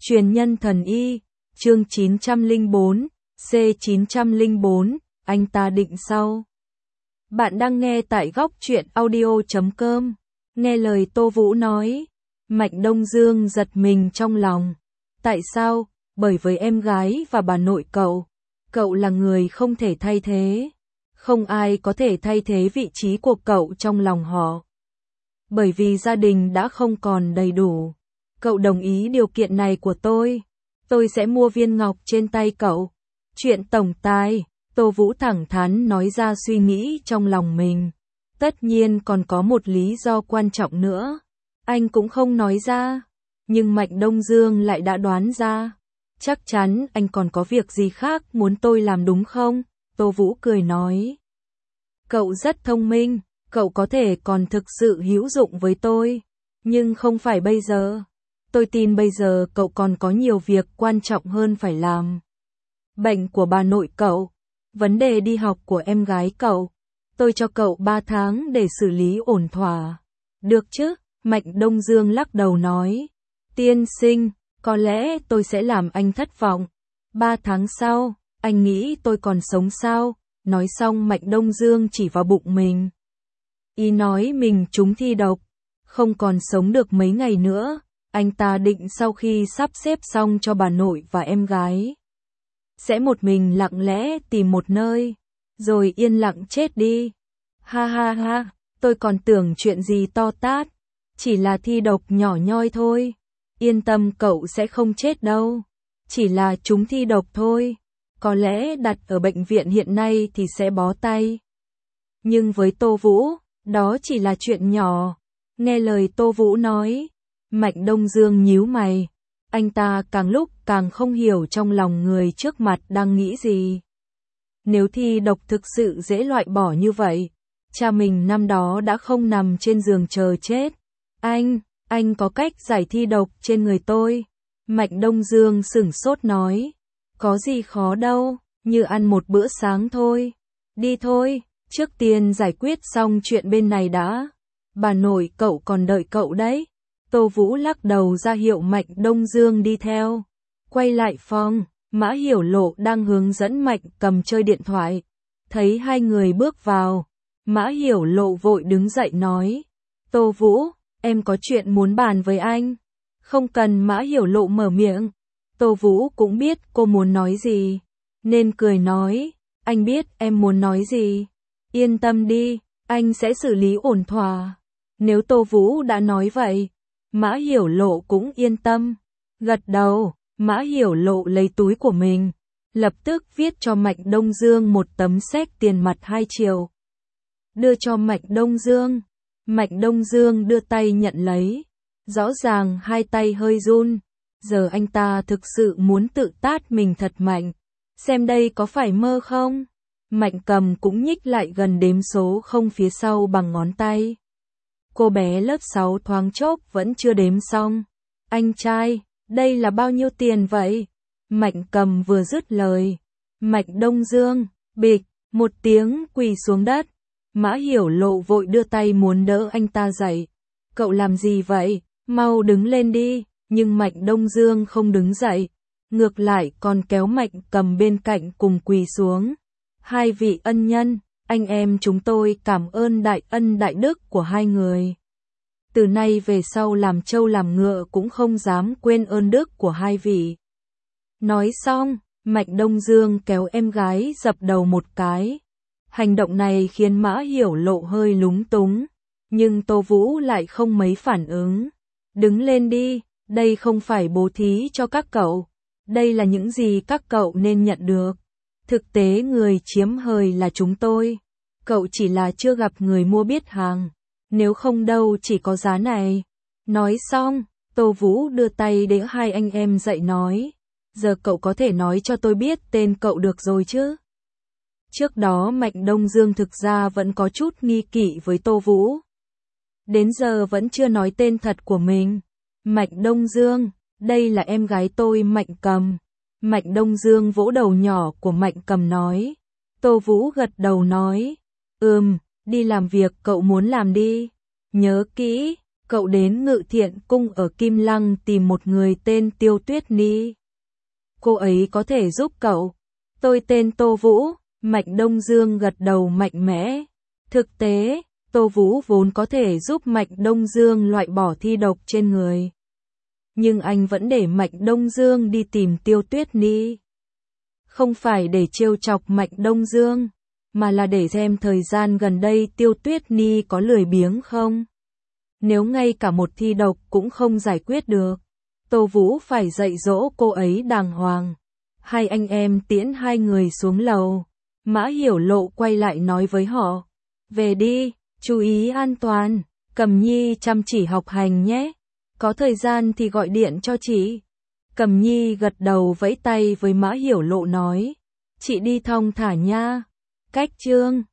Truyền nhân thần y, chương 904, C904, anh ta định sau. Bạn đang nghe tại góc truyện audio.com. Nghe lời Tô Vũ nói, Mạnh Đông Dương giật mình trong lòng. Tại sao? Bởi với em gái và bà nội cậu. Cậu là người không thể thay thế. Không ai có thể thay thế vị trí của cậu trong lòng họ. Bởi vì gia đình đã không còn đầy đủ. Cậu đồng ý điều kiện này của tôi sẽ mua viên ngọc trên tay cậu. Chuyện tổng tài, Tô Vũ thẳng thắn nói ra suy nghĩ trong lòng mình. Tất nhiên còn có một lý do quan trọng nữa. Anh cũng không nói ra, nhưng Mạnh Đông Dương lại đã đoán ra. Chắc chắn anh còn có việc gì khác muốn tôi làm đúng không? Tô Vũ cười nói. Cậu rất thông minh, cậu có thể còn thực sự hữu dụng với tôi, nhưng không phải bây giờ. Tôi tin bây giờ cậu còn có nhiều việc quan trọng hơn phải làm. Bệnh của bà nội cậu, vấn đề đi học của em gái cậu, tôi cho cậu 3 tháng để xử lý ổn thỏa. Được chứ? Mạnh Đông Dương lắc đầu nói. Tiên sinh, có lẽ tôi sẽ làm anh thất vọng. 3 tháng sau, anh nghĩ tôi còn sống sao? Nói xong Mạnh Đông Dương chỉ vào bụng mình. Ý nói mình trúng thi độc, không còn sống được mấy ngày nữa. Anh ta định sau khi sắp xếp xong cho bà nội và em gái, sẽ một mình lặng lẽ tìm một nơi, rồi yên lặng chết đi. Ha ha ha, tôi còn tưởng chuyện gì to tát, chỉ là thi độc nhỏ nhoi thôi. Yên tâm, cậu sẽ không chết đâu, chỉ là trúng thi độc thôi. Có lẽ đặt ở bệnh viện hiện nay thì sẽ bó tay. Nhưng với Tô Vũ, đó chỉ là chuyện nhỏ. Nghe lời Tô Vũ nói, Mạnh Đông Dương nhíu mày. Anh ta càng lúc càng không hiểu trong lòng người trước mặt đang nghĩ gì. Nếu thi độc thực sự dễ loại bỏ như vậy, cha mình năm đó đã không nằm trên giường chờ chết. Anh có cách giải thi độc trên người tôi. Mạnh Đông Dương sửng sốt nói. Có gì khó đâu, như ăn một bữa sáng thôi. Đi thôi, trước tiên giải quyết xong chuyện bên này đã. Bà nội cậu còn đợi cậu đấy. Tô Vũ lắc đầu ra hiệu Mạnh Đông Dương đi theo. Quay lại phòng, Mã Hiểu Lộ đang hướng dẫn Mạnh Cầm chơi điện thoại. Thấy hai người bước vào, Mã Hiểu Lộ vội đứng dậy nói. Tô Vũ, em có chuyện muốn bàn với anh. Không cần Mã Hiểu Lộ mở miệng. Tô Vũ cũng biết cô muốn nói gì, nên cười nói. Anh biết em muốn nói gì. Yên tâm đi, anh sẽ xử lý ổn thỏa. Nếu Tô Vũ đã nói vậy, Mã Hiểu Lộ cũng yên tâm. Gật đầu, Mã Hiểu Lộ lấy túi của mình, lập tức viết cho Mạnh Đông Dương một tấm séc tiền mặt 2 triệu. Đưa cho Mạnh Đông Dương. Mạnh Đông Dương đưa tay nhận lấy. Rõ ràng hai tay hơi run. Giờ anh ta thực sự muốn tự tát mình thật mạnh. Xem đây có phải mơ không? Mạnh Cầm cũng nhích lại gần đếm số không phía sau bằng ngón tay. Cô bé lớp 6 thoáng chốc vẫn chưa đếm xong. Anh trai, đây là bao nhiêu tiền vậy? Mạnh Cầm vừa dứt lời, Mạnh Đông Dương, bịch, một tiếng quỳ xuống đất. Mã Hiểu Lộ vội đưa tay muốn đỡ anh ta dậy. Cậu làm gì vậy? Mau đứng lên đi. Nhưng Mạnh Đông Dương không đứng dậy, ngược lại còn kéo Mạnh Cầm bên cạnh cùng quỳ xuống. Hai vị ân nhân, anh em chúng tôi cảm ơn đại ân đại đức của hai người. Từ nay về sau làm trâu làm ngựa cũng không dám quên ơn đức của hai vị. Nói xong, Mạnh Đông Dương kéo em gái dập đầu một cái. Hành động này khiến Mã Hiểu Lộ hơi lúng túng, nhưng Tô Vũ lại không mấy phản ứng. Đứng lên đi. Đây không phải bố thí cho các cậu. Đây là những gì các cậu nên nhận được. Thực tế người chiếm hời là chúng tôi. Cậu chỉ là chưa gặp người mua biết hàng. Nếu không đâu chỉ có giá này. Nói xong, Tô Vũ đưa tay để hai anh em dậy nói. Giờ cậu có thể nói cho tôi biết tên cậu được rồi chứ? Trước đó Mạnh Đông Dương thực ra vẫn có chút nghi kỵ với Tô Vũ. Đến giờ vẫn chưa nói tên thật của mình. Mạnh Đông Dương, đây là em gái tôi Mạnh Cầm. Mạnh Đông Dương vỗ đầu nhỏ của Mạnh Cầm nói. Tô Vũ gật đầu nói. Đi làm việc cậu muốn làm đi. Nhớ kỹ, cậu đến Ngự Thiện Cung ở Kim Lăng tìm một người tên Tiêu Tuyết Ni. Cô ấy có thể giúp cậu. Tôi tên Tô Vũ, Mạnh Đông Dương gật đầu mạnh mẽ. Thực tế, Tô Vũ vốn có thể giúp Mạnh Đông Dương loại bỏ thi độc trên người. Nhưng anh vẫn để Mạnh Đông Dương đi tìm Tiêu Tuyết Ni. Không phải để trêu chọc Mạnh Đông Dương, mà là để xem thời gian gần đây Tiêu Tuyết Ni có lười biếng không. Nếu ngay cả một thi độc cũng không giải quyết được, Tô Vũ phải dạy dỗ cô ấy đàng hoàng. Hai anh em tiễn hai người xuống lầu. Mã Hiểu Lộ quay lại nói với họ. Về đi, chú ý an toàn, Cầm Nhi chăm chỉ học hành nhé. Có thời gian thì gọi điện cho chị. Cầm Nhi gật đầu vẫy tay với Mã Hiểu Lộ nói. Chị đi thong thả nha. Cách chương